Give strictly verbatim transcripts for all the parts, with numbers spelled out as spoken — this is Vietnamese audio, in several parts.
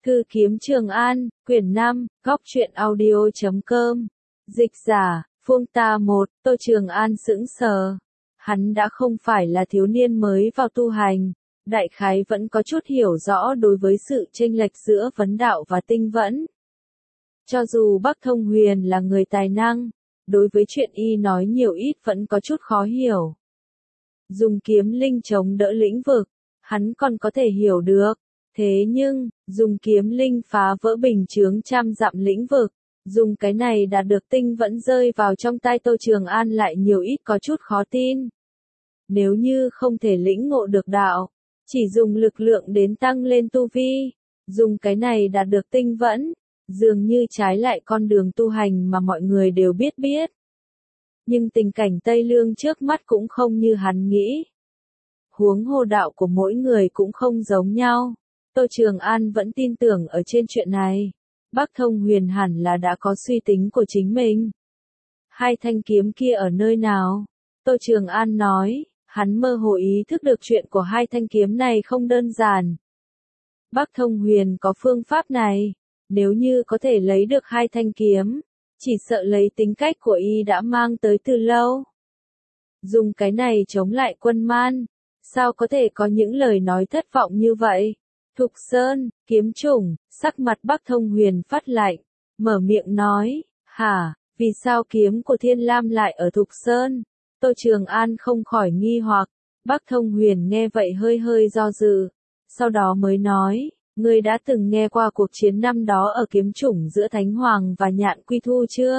Thư kiếm Trường An, quyển năm, góc truyện audio chấm com. Dịch giả, Phương Ta một, Tô Trường An sững sờ. Hắn đã không phải là thiếu niên mới vào tu hành, đại khái vẫn có chút hiểu rõ đối với sự chênh lệch giữa vấn đạo và tinh vẫn. Cho dù Bắc Thông Huyền là người tài năng, đối với chuyện y nói nhiều ít vẫn có chút khó hiểu. Dùng kiếm linh chống đỡ lĩnh vực, hắn còn có thể hiểu được. Thế nhưng, dùng kiếm linh phá vỡ bình chướng trăm dặm lĩnh vực, dùng cái này đạt được tinh vẫn rơi vào trong tay Tô Trường An lại nhiều ít có chút khó tin. Nếu như không thể lĩnh ngộ được đạo, chỉ dùng lực lượng đến tăng lên tu vi, dùng cái này đạt được tinh vẫn, dường như trái lại con đường tu hành mà mọi người đều biết biết. Nhưng tình cảnh Tây Lương trước mắt cũng không như hắn nghĩ. Huống hồ đạo của mỗi người cũng không giống nhau. Tô Trường An vẫn tin tưởng ở trên chuyện này. Bắc Thông Huyền hẳn là đã có suy tính của chính mình. Hai thanh kiếm kia ở nơi nào? Tô Trường An nói, hắn mơ hồ ý thức được chuyện của hai thanh kiếm này không đơn giản. Bắc Thông Huyền có phương pháp này, nếu như có thể lấy được hai thanh kiếm, chỉ sợ lấy tính cách của y đã mang tới từ lâu. Dùng cái này chống lại quân man, sao có thể có những lời nói thất vọng như vậy? Thục Sơn, kiếm chủng, sắc mặt Bắc Thông Huyền phát lạnh, mở miệng nói, hả, vì sao kiếm của Thiên Lam lại ở Thục Sơn? Tô Trường An không khỏi nghi hoặc, Bắc Thông Huyền nghe vậy hơi hơi do dự, sau đó mới nói, ngươi đã từng nghe qua cuộc chiến năm đó ở kiếm chủng giữa Thánh Hoàng và Nhạn Quy Thu chưa?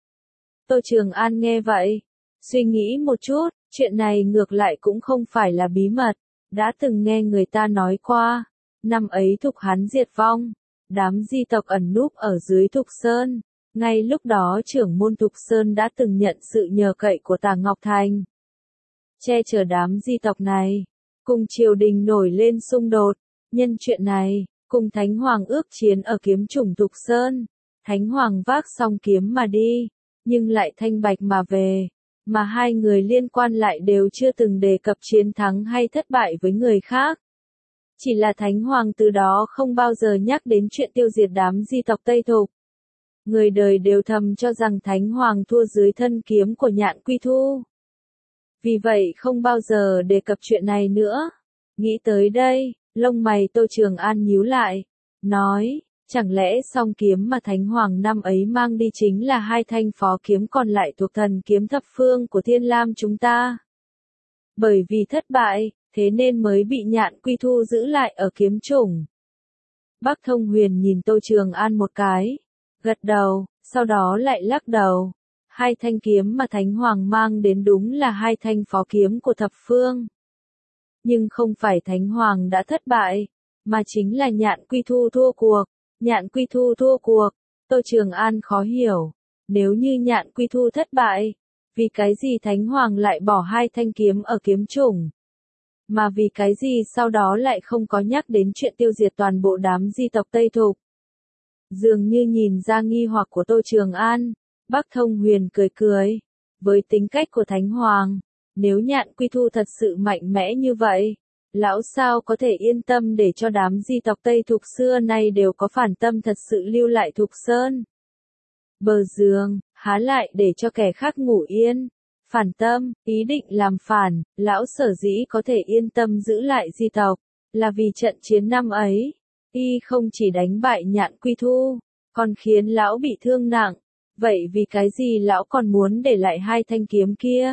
Tô Trường An nghe vậy, suy nghĩ một chút, chuyện này ngược lại cũng không phải là bí mật, đã từng nghe người ta nói qua. Năm ấy Thục hắn diệt vong, đám di tộc ẩn núp ở dưới Thục Sơn, ngay lúc đó trưởng môn Thục Sơn đã từng nhận sự nhờ cậy của Tà Ngọc Thành. Che chở đám di tộc này, cùng triều đình nổi lên xung đột, nhân chuyện này, cùng Thánh Hoàng ước chiến ở kiếm chủng Thục Sơn, Thánh Hoàng vác song kiếm mà đi, nhưng lại thanh bạch mà về, mà hai người liên quan lại đều chưa từng đề cập chiến thắng hay thất bại với người khác. Chỉ là Thánh Hoàng từ đó không bao giờ nhắc đến chuyện tiêu diệt đám di tộc Tây Thục. Người đời đều thầm cho rằng Thánh Hoàng thua dưới thân kiếm của Nhạn Quy Thu. Vì vậy không bao giờ đề cập chuyện này nữa. Nghĩ tới đây, lông mày Tô Trường An nhíu lại, nói, chẳng lẽ song kiếm mà Thánh Hoàng năm ấy mang đi chính là hai thanh phó kiếm còn lại thuộc thần kiếm thập phương của Thiên Lam chúng ta? Bởi vì thất bại, thế nên mới bị Nhạn Quy Thu giữ lại ở kiếm chủng. Bắc Thông Huyền nhìn Tô Trường An một cái, gật đầu, sau đó lại lắc đầu. Hai thanh kiếm mà Thánh Hoàng mang đến đúng là hai thanh phó kiếm của thập phương. Nhưng không phải Thánh Hoàng đã thất bại, mà chính là Nhạn Quy Thu thua cuộc. Nhạn Quy Thu thua cuộc, Tô Trường An khó hiểu. Nếu như Nhạn Quy Thu thất bại, vì cái gì Thánh Hoàng lại bỏ hai thanh kiếm ở kiếm chủng? Mà vì cái gì sau đó lại không có nhắc đến chuyện tiêu diệt toàn bộ đám di tộc Tây Thục? Dường như nhìn ra nghi hoặc của Tô Trường An, Bắc Thông Huyền cười cười. Với tính cách của Thánh Hoàng, nếu Nhạn Quy Thu thật sự mạnh mẽ như vậy, lão sao có thể yên tâm để cho đám di tộc Tây Thục xưa nay đều có phản tâm thật sự lưu lại Thục Sơn? Bờ giường, há lại để cho kẻ khác ngủ yên? Phản tâm, ý định làm phản, lão sở dĩ có thể yên tâm giữ lại di tộc, là vì trận chiến năm ấy, y không chỉ đánh bại Nhạn Quy Thu, còn khiến lão bị thương nặng. Vậy vì cái gì lão còn muốn để lại hai thanh kiếm kia?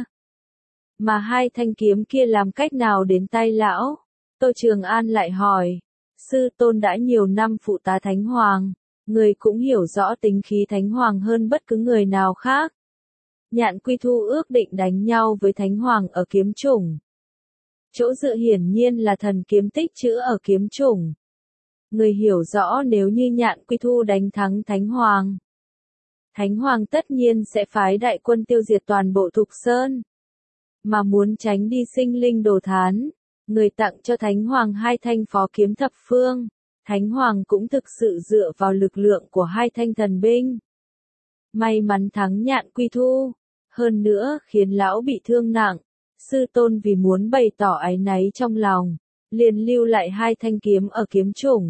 Mà hai thanh kiếm kia làm cách nào đến tay lão? Tô Trường An lại hỏi, sư tôn đã nhiều năm phụ tá Thánh Hoàng, người cũng hiểu rõ tính khí Thánh Hoàng hơn bất cứ người nào khác. Nhạn Quy Thu ước định đánh nhau với Thánh Hoàng ở kiếm chủng. Chỗ dựa hiển nhiên là thần kiếm tích trữ ở kiếm chủng. Người hiểu rõ nếu như Nhạn Quy Thu đánh thắng Thánh Hoàng, Thánh Hoàng tất nhiên sẽ phái đại quân tiêu diệt toàn bộ Thục Sơn. Mà muốn tránh đi sinh linh đồ thán, người tặng cho Thánh Hoàng hai thanh phó kiếm thập phương, Thánh Hoàng cũng thực sự dựa vào lực lượng của hai thanh thần binh. May mắn thắng Nhạn Quy Thu, hơn nữa khiến lão bị thương nặng, sư tôn vì muốn bày tỏ áy náy trong lòng, liền lưu lại hai thanh kiếm ở kiếm chủng,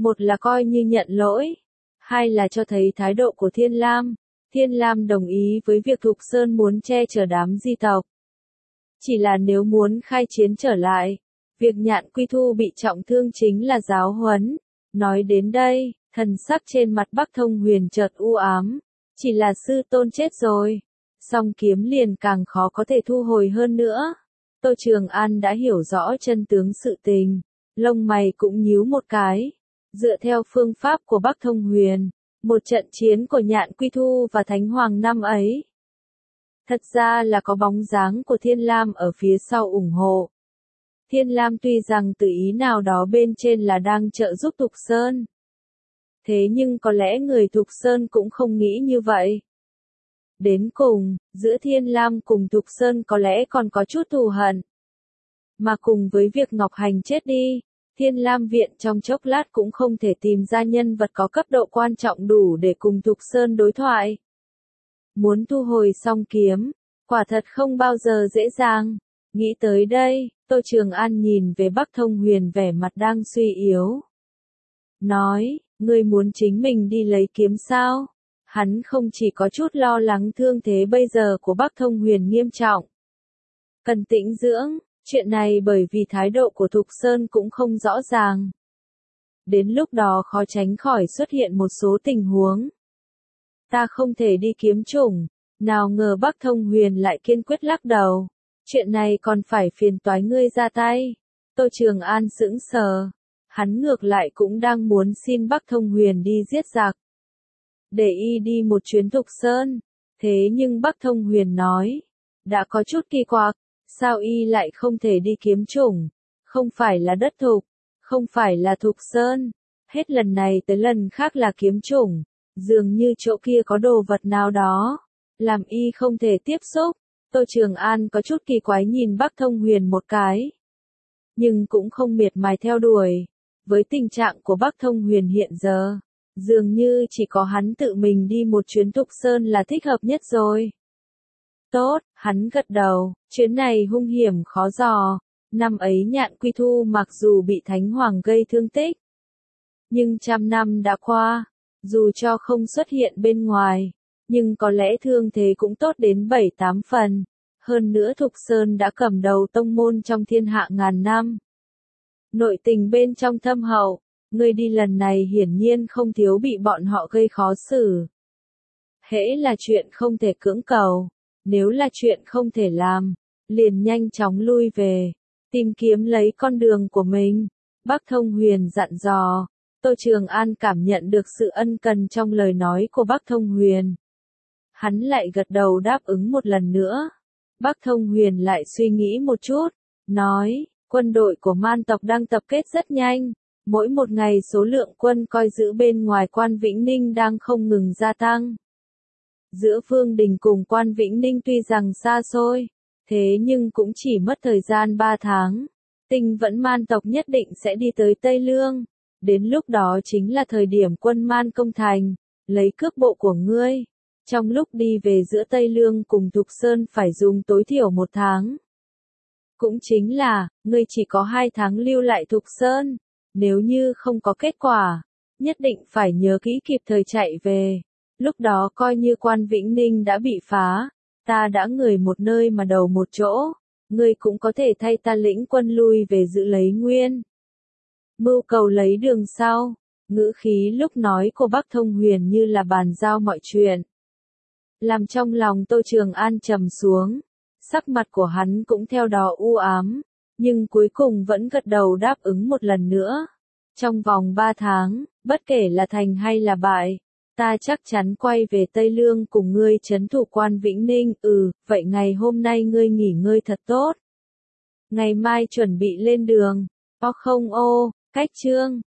Một là coi như nhận lỗi, hai là cho thấy thái độ của Thiên Lam. Thiên Lam đồng ý với việc Thục Sơn muốn che chở đám di tộc. Chỉ là nếu muốn khai chiến trở lại, việc Nhạn Quy Thu bị trọng thương chính là giáo huấn. Nói đến đây, thần sắc trên mặt Bắc Thông Huyền chợt u ám. Chỉ là sư tôn chết rồi, song kiếm liền càng khó có thể thu hồi hơn nữa. Tô Trường An đã hiểu rõ chân tướng sự tình, lông mày cũng nhíu một cái. Dựa theo phương pháp của Bắc Thông Huyền, một trận chiến của Nhạn Quy Thu và Thánh Hoàng năm ấy, thật ra là có bóng dáng của Thiên Lam ở phía sau ủng hộ. Thiên Lam tuy rằng từ ý nào đó bên trên là đang trợ giúp Thục Sơn. Thế nhưng có lẽ người Thục Sơn cũng không nghĩ như vậy. Đến cùng, giữa Thiên Lam cùng Thục Sơn có lẽ còn có chút thù hận. Mà cùng với việc Ngọc Hành chết đi, Thiên Lam Viện trong chốc lát cũng không thể tìm ra nhân vật có cấp độ quan trọng đủ để cùng Thục Sơn đối thoại. Muốn thu hồi song kiếm, quả thật không bao giờ dễ dàng. Nghĩ tới đây, Tô Trường An nhìn về Bắc Thông Huyền vẻ mặt đang suy yếu. Nói, ngươi muốn chính mình đi lấy kiếm sao? Hắn không chỉ có chút lo lắng thương thế bây giờ của Bắc Thông Huyền nghiêm trọng. Cần tĩnh dưỡng, chuyện này bởi vì thái độ của Thục Sơn cũng không rõ ràng. Đến lúc đó khó tránh khỏi xuất hiện một số tình huống. Ta không thể đi kiếm chủng, nào ngờ Bắc Thông Huyền lại kiên quyết lắc đầu. Chuyện này còn phải phiền toái ngươi ra tay. Tô Trường An sững sờ. Hắn ngược lại cũng đang muốn xin Bắc Thông Huyền đi giết giặc. Để y đi một chuyến Thục Sơn. Thế nhưng Bắc Thông Huyền nói. Đã có chút kỳ quặc. Sao y lại không thể đi kiếm chủng? Không phải là đất thục. Không phải là Thục Sơn. Hết lần này tới lần khác là kiếm chủng. Dường như chỗ kia có đồ vật nào đó. Làm y không thể tiếp xúc. Tô Trường An có chút kỳ quái nhìn Bắc Thông Huyền một cái. Nhưng cũng không miệt mài theo đuổi. Với tình trạng của Bắc Thông Huyền hiện giờ, dường như chỉ có hắn tự mình đi một chuyến Thục Sơn là thích hợp nhất rồi. Tốt, hắn gật đầu, chuyến này hung hiểm khó dò. Năm ấy Nhạn Quy Thu mặc dù bị Thánh Hoàng gây thương tích, nhưng trăm năm đã qua, dù cho không xuất hiện bên ngoài, nhưng có lẽ thương thế cũng tốt đến bảy tám phần. Hơn nữa Thục Sơn đã cầm đầu tông môn trong thiên hạ ngàn năm. Nội tình bên trong thâm hậu, người đi lần này hiển nhiên không thiếu bị bọn họ gây khó xử. Hễ là chuyện không thể cưỡng cầu, nếu là chuyện không thể làm, liền nhanh chóng lui về, tìm kiếm lấy con đường của mình. Bắc Thông Huyền dặn dò. Tô Trường An cảm nhận được sự ân cần trong lời nói của Bắc Thông Huyền. Hắn lại gật đầu đáp ứng một lần nữa. Bắc Thông Huyền lại suy nghĩ một chút, nói, quân đội của man tộc đang tập kết rất nhanh. Mỗi một ngày số lượng quân coi giữ bên ngoài Quan Vĩnh Ninh đang không ngừng gia tăng. Giữa Phương Đình cùng Quan Vĩnh Ninh tuy rằng xa xôi, thế nhưng cũng chỉ mất thời gian ba tháng. Tinh Vẫn man tộc nhất định sẽ đi tới Tây Lương. Đến lúc đó chính là thời điểm quân man công thành, lấy cước bộ của ngươi. Trong lúc đi về giữa Tây Lương cùng Thục Sơn phải dùng tối thiểu một tháng. Cũng chính là, ngươi chỉ có hai tháng lưu lại Thục Sơn. Nếu như không có kết quả, nhất định phải nhớ kỹ kịp thời chạy về. Lúc đó coi như Quan Vĩnh Ninh đã bị phá, ta đã người một nơi mà đầu một chỗ, ngươi cũng có thể thay ta lĩnh quân lui về giữ lấy nguyên. Mưu cầu lấy đường sau, ngữ khí lúc nói của Bắc Thông Huyền như là bàn giao mọi chuyện. Làm trong lòng Tô Trường An trầm xuống, sắc mặt của hắn cũng theo đó u ám, nhưng cuối cùng vẫn gật đầu đáp ứng một lần nữa. Trong vòng ba tháng, bất kể là thành hay là bại, ta chắc chắn quay về Tây Lương cùng ngươi trấn thủ Quan Vĩnh Ninh. Ừ, vậy ngày hôm nay ngươi nghỉ ngơi thật tốt. Ngày mai chuẩn bị lên đường. O không ô, cách chương.